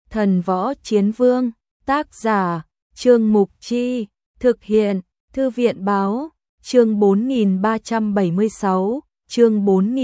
Thần võ chiến vương, tác giả, Trương Mục Chi, thực hiện, Thư viện báo, chương 4376, chương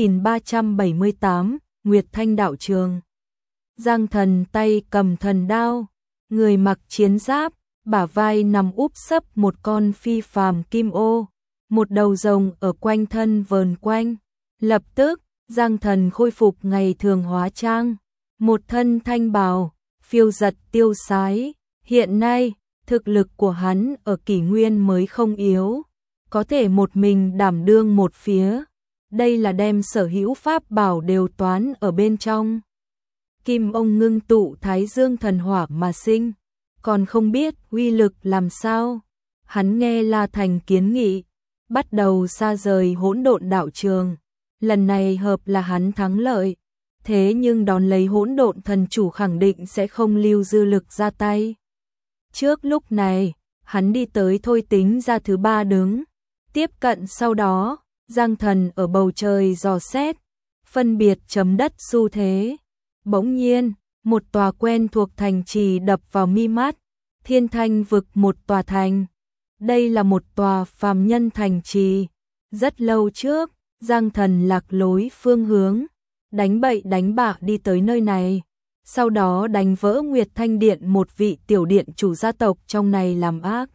4378, Nguyệt Thanh đạo trường. Giang Thần tay cầm thần đao, người mặc chiến giáp, bả vai nằm úp sấp một con phi phàm kim ô, một đầu rồng ở quanh thân vờn quanh. Lập tức, Giang Thần khôi phục ngày thường hóa trang, một thân thanh bào, phiêu giật tiêu sái. Hiện nay, thực lực của hắn ở kỷ nguyên mới không yếu, có thể một mình đảm đương một phía. Đây là đem sở hữu pháp bảo đều toán ở bên trong. Kim ông ngưng tụ Thái Dương thần hỏa mà sinh, còn không biết uy lực làm sao. Hắn nghe La Thành kiến nghị, bắt đầu xa rời hỗn độn đạo trường. Lần này hợp là hắn thắng lợi, thế nhưng đón lấy hỗn độn thần chủ khẳng định sẽ không lưu dư lực ra tay. Trước lúc này, hắn đi tới thôi tính ra thứ ba đứng, tiếp cận sau đó, Giang Thần ở bầu trời dò xét, phân biệt chấm đất xu thế. Bỗng nhiên, một tòa quen thuộc thành trì đập vào mi mắt, Thiên Thanh vực một tòa thành. Đây là một tòa phàm nhân thành trì. Rất lâu trước, Giang Thần lạc lối phương hướng, đánh bậy đánh bạ đi tới nơi này. Sau đó đánh vỡ Nguyệt Thanh Điện một vị tiểu điện chủ gia tộc trong này làm ác.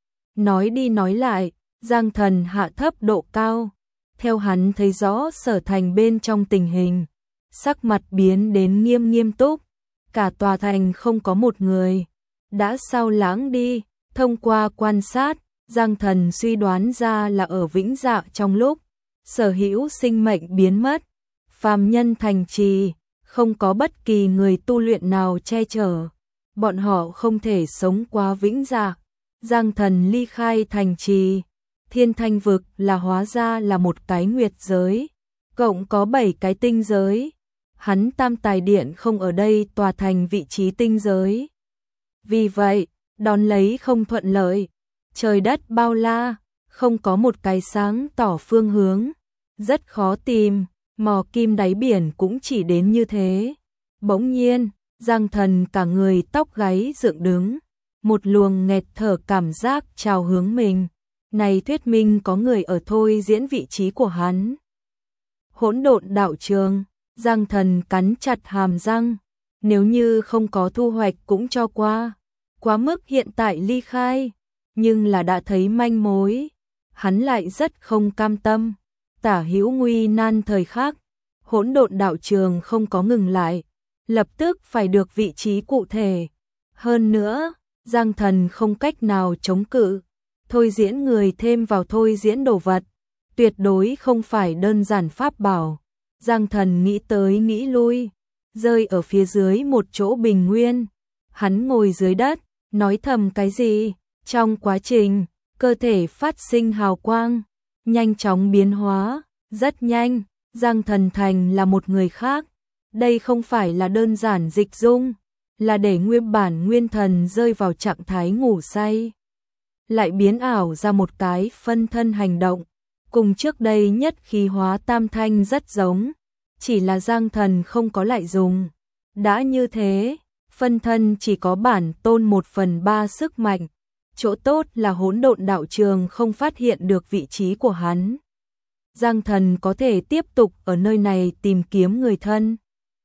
Nói đi nói lại, Giang Thần hạ thấp độ cao. Theo hắn thấy rõ sở thành bên trong tình hình, sắc mặt biến đến nghiêm túc. Cả tòa thành không có một người, đã sao lãng đi. Thông qua quan sát, Giang Thần suy đoán ra là ở Vĩnh Dạ trong lúc sở hữu sinh mệnh biến mất, phàm nhân thành trì, không có bất kỳ người tu luyện nào che chở, bọn họ không thể sống qua Vĩnh Dạ. Giang Thần ly khai thành trì, Thiên Thanh vực là hóa ra là một cái nguyệt giới, cộng có 7 cái tinh giới. Hắn Tam Tài Điện không ở đây tòa thành vị trí tinh giới. Vì vậy, đón lấy không thuận lợi, trời đất bao la, không có một cái sáng tỏ phương hướng, rất khó tìm, mò kim đáy biển cũng chỉ đến như thế. Bỗng nhiên, Giang Thần cả người tóc gáy dựng đứng, một luồng nghẹt thở cảm giác trào hướng mình. Này thuyết minh có người ở thôi diễn vị trí của hắn. Hỗn độn đạo trường, Giang Thần cắn chặt hàm răng, nếu như không có thu hoạch cũng cho qua. Quá mức hiện tại ly khai, nhưng là đã thấy manh mối, hắn lại rất không cam tâm. Tả hữu nguy nan thời khắc, hỗn độn đạo trường không có ngừng lại, lập tức phải được vị trí cụ thể. Hơn nữa, Giang Thần không cách nào chống cự, thôi diễn người thêm vào thôi diễn đồ vật, tuyệt đối không phải đơn giản pháp bảo. Giang Thần nghĩ tới nghĩ lui, rơi ở phía dưới một chỗ bình nguyên. Hắn ngồi dưới đất, nói thầm cái gì, trong quá trình, cơ thể phát sinh hào quang, nhanh chóng biến hóa, rất nhanh, Giang Thần thành là một người khác. Đây không phải là đơn giản dịch dung, là để nguyên bản nguyên thần rơi vào trạng thái ngủ say, lại biến ảo ra một cái phân thân hành động, cùng trước đây nhất khí hóa tam thanh rất giống, chỉ là Giang Thần không có lại dùng. Đã như thế, phân thân chỉ có bản tôn 1/3 sức mạnh, chỗ tốt là hỗn độn đạo trường không phát hiện được vị trí của hắn. Giang Thần có thể tiếp tục ở nơi này tìm kiếm người thân.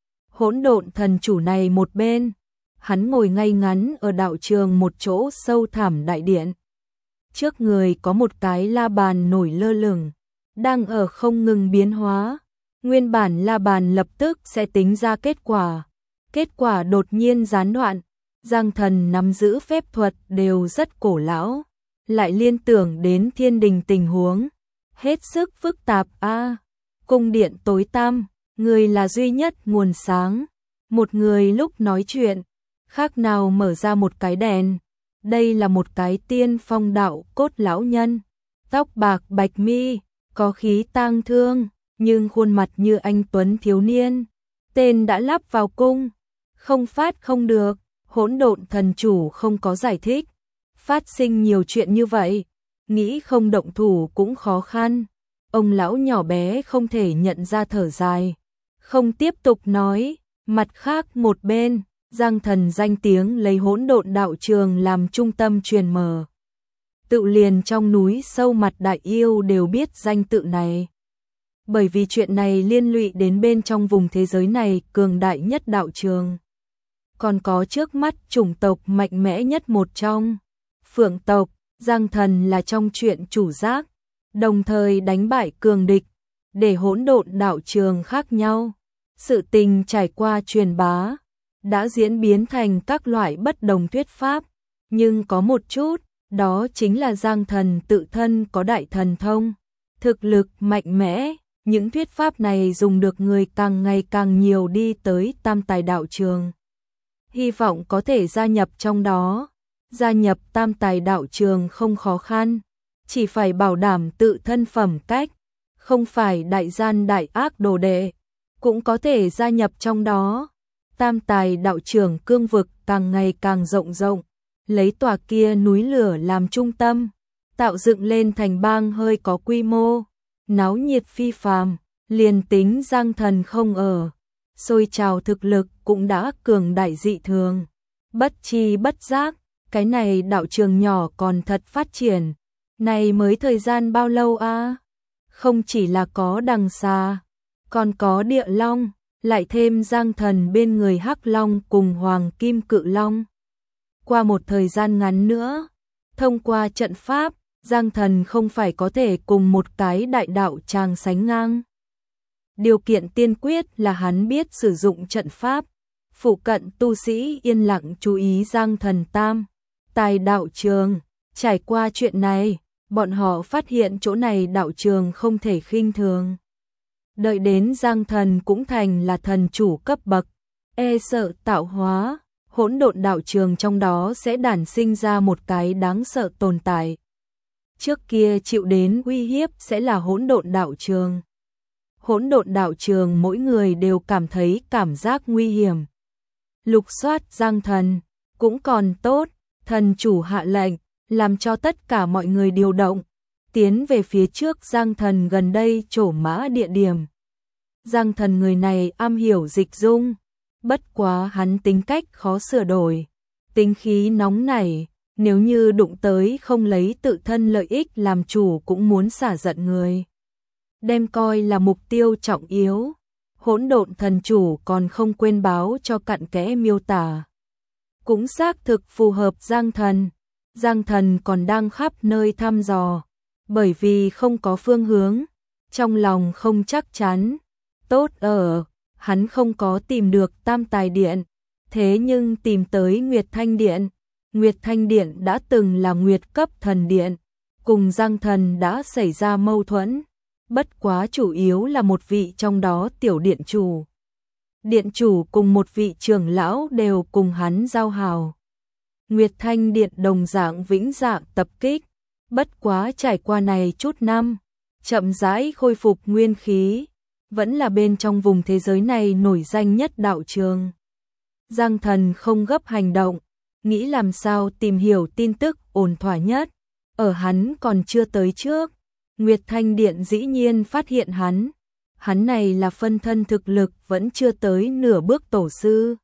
Hỗn độn thần chủ này một bên, hắn ngồi ngay ngắn ở đạo trường một chỗ sâu thẳm đại điện. Trước người có một cái la bàn nổi lơ lửng, đang ở không ngừng biến hóa. Nguyên bản la bàn lập tức sẽ tính ra kết quả. Kết quả đột nhiên gián đoạn. Giang Thần nắm giữ phép thuật đều rất cổ lão, lại liên tưởng đến thiên đình tình huống, hết sức phức tạp. Cung điện tối tăm, người là duy nhất nguồn sáng. Một người lúc nói chuyện, khác nào mở ra một cái đèn. Đây là một cái tiên phong đạo cốt lão nhân, tóc bạc bạch mi, có khí tang thương, nhưng khuôn mặt như anh tuấn thiếu niên. Tên đã lắp vào cung, không phát không được. Hỗn độn thần chủ không có giải thích, phát sinh nhiều chuyện như vậy, nghĩ không động thủ cũng khó khăn. Ông lão nhỏ bé không thể nhận ra, thở dài, không tiếp tục nói. Mặt khác một bên, Giang Thần danh tiếng lấy Hỗn Độn Đạo Trường làm trung tâm truyền mở. Tự liền trong núi sâu mặt Đại Yêu đều biết danh tự này. Bởi vì chuyện này liên lụy đến bên trong vùng thế giới này cường đại nhất đạo trường. Còn có trước mắt chủng tộc mạnh mẽ nhất một trong, Phượng tộc. Giang Thần là trong chuyện chủ giác, đồng thời đánh bại cường địch, để Hỗn Độn Đạo Trường khác nhau. Sự tình trải qua truyền bá, đã diễn biến thành các loại bất đồng thuyết pháp, nhưng có một chút, đó chính là Giang Thần tự thân có đại thần thông, thực lực mạnh mẽ. Những thuyết pháp này dùng được người càng ngày càng nhiều đi tới Tam Tài Đạo Trường. Hy vọng có thể gia nhập trong đó. Gia nhập Tam Tài Đạo Trường không khó khăn, chỉ phải bảo đảm tự thân phẩm cách, không phải đại gian đại ác đồ đệ, cũng có thể gia nhập trong đó. Tam Tài Đạo Trường cương vực càng ngày càng rộng rộng, lấy tòa kia núi lửa làm trung tâm, tạo dựng lên thành bang hơi có quy mô, náo nhiệt phi phàm, liền tính Giang Thần không ở, sôi trào thực lực cũng đã cường đại dị thường. Bất chi bất giác, cái này đạo trường nhỏ còn thật phát triển. Này mới thời gian bao lâu a? Không chỉ là có đằng xà, còn có địa long, lại thêm Giang Thần bên người Hắc Long cùng Hoàng Kim Cự Long. Qua một thời gian ngắn nữa, thông qua trận pháp, Giang Thần không phải có thể cùng một cái đại đạo tràng sánh ngang. Điều kiện tiên quyết là hắn biết sử dụng trận pháp. Phụ cận tu sĩ yên lặng chú ý Giang Thần Tam Tài Đạo Trường. Trải qua chuyện này, bọn họ phát hiện chỗ này đạo trường không thể khinh thường. Đợi đến Giang Thần cũng thành là thần chủ cấp bậc, e sợ tạo hóa, Hỗn Độn Đạo Trường trong đó sẽ đản sinh ra một cái đáng sợ tồn tại. Trước kia chịu đến uy hiếp sẽ là Hỗn Độn Đạo Trường. Hỗn Độn Đạo Trường mỗi người đều cảm thấy cảm giác nguy hiểm. Lục soát Giang Thần cũng còn tốt, thần chủ hạ lệnh, làm cho tất cả mọi người điều động, tiến về phía trước Giang Thần gần đây trổ mã địa điểm. Giang Thần người này am hiểu dịch dung, bất quá hắn tính cách khó sửa đổi, tính khí nóng nảy, nếu như đụng tới không lấy tự thân lợi ích làm chủ cũng muốn xả giận người. Đem coi là mục tiêu trọng yếu. Hỗn Độn thần chủ còn không quên báo cho cặn kẽ miêu tả. Cũng xác thực phù hợp Giang Thần. Giang Thần còn đang khắp nơi thăm dò, bởi vì không có phương hướng, trong lòng không chắc chắn. Tốt ở, hắn không có tìm được Tam Tài Điện, thế nhưng tìm tới Nguyệt Thanh Điện. Nguyệt Thanh Điện đã từng là Nguyệt cấp thần điện, cùng Giang Thần đã xảy ra mâu thuẫn, bất quá chủ yếu là một vị trong đó tiểu điện chủ. Điện chủ cùng một vị trưởng lão đều cùng hắn giao hảo. Nguyệt Thanh Điện đồng dạng vĩnh dạng tập kích, bất quá trải qua này chút năm, chậm rãi khôi phục nguyên khí, vẫn là bên trong vùng thế giới này nổi danh nhất đạo trường. Giang Thần không gấp hành động, nghĩ làm sao tìm hiểu tin tức ổn thỏa nhất. Ở hắn còn chưa tới trước, Nguyệt Thanh Điện dĩ nhiên phát hiện hắn. Hắn này là phân thân thực lực vẫn chưa tới nửa bước tổ sư.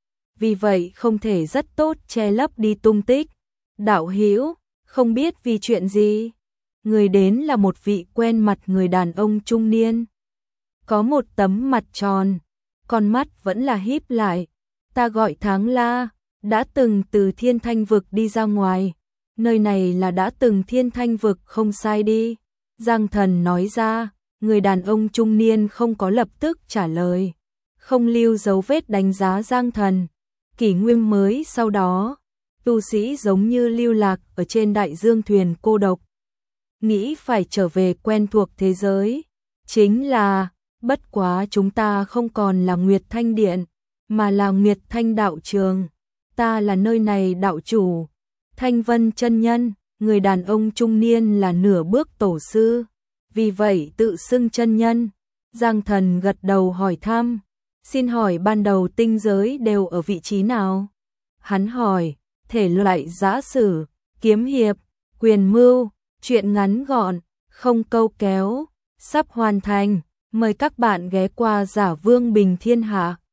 Vì vậy không thể rất tốt che lấp đi tung tích. Đạo hữu, không biết vì chuyện gì. Người đến là một vị quen mặt người đàn ông trung niên. Có một tấm mặt tròn, con mắt vẫn là híp lại. Ta gọi Tháng La, đã từng từ Thiên Thanh Vực đi ra ngoài. Nơi này là đã từng Thiên Thanh Vực không sai đi. Giang Thần nói ra, người đàn ông trung niên không có lập tức trả lời. Không lưu dấu vết đánh giá Giang Thần. Kỷ nguyên mới sau đó, tu sĩ giống như lưu lạc ở trên đại dương thuyền cô độc. Nghĩ phải trở về quen thuộc thế giới. Chính là, bất quá chúng ta không còn là Nguyệt Thanh Điện, mà là Nguyệt Thanh Đạo Trường. Ta là nơi này đạo chủ. Thanh Vân chân nhân, người đàn ông trung niên là nửa bước tổ sư, vì vậy tự xưng chân nhân. Giang Thần gật đầu hỏi thăm, xin hỏi ban đầu tinh giới đều ở vị trí nào? Hắn hỏi, thể loại giã sử, kiếm hiệp, quyền mưu, chuyện ngắn gọn, không câu kéo, sắp hoàn thành, mời các bạn ghé qua Giả Vương Bình Thiên Hạ.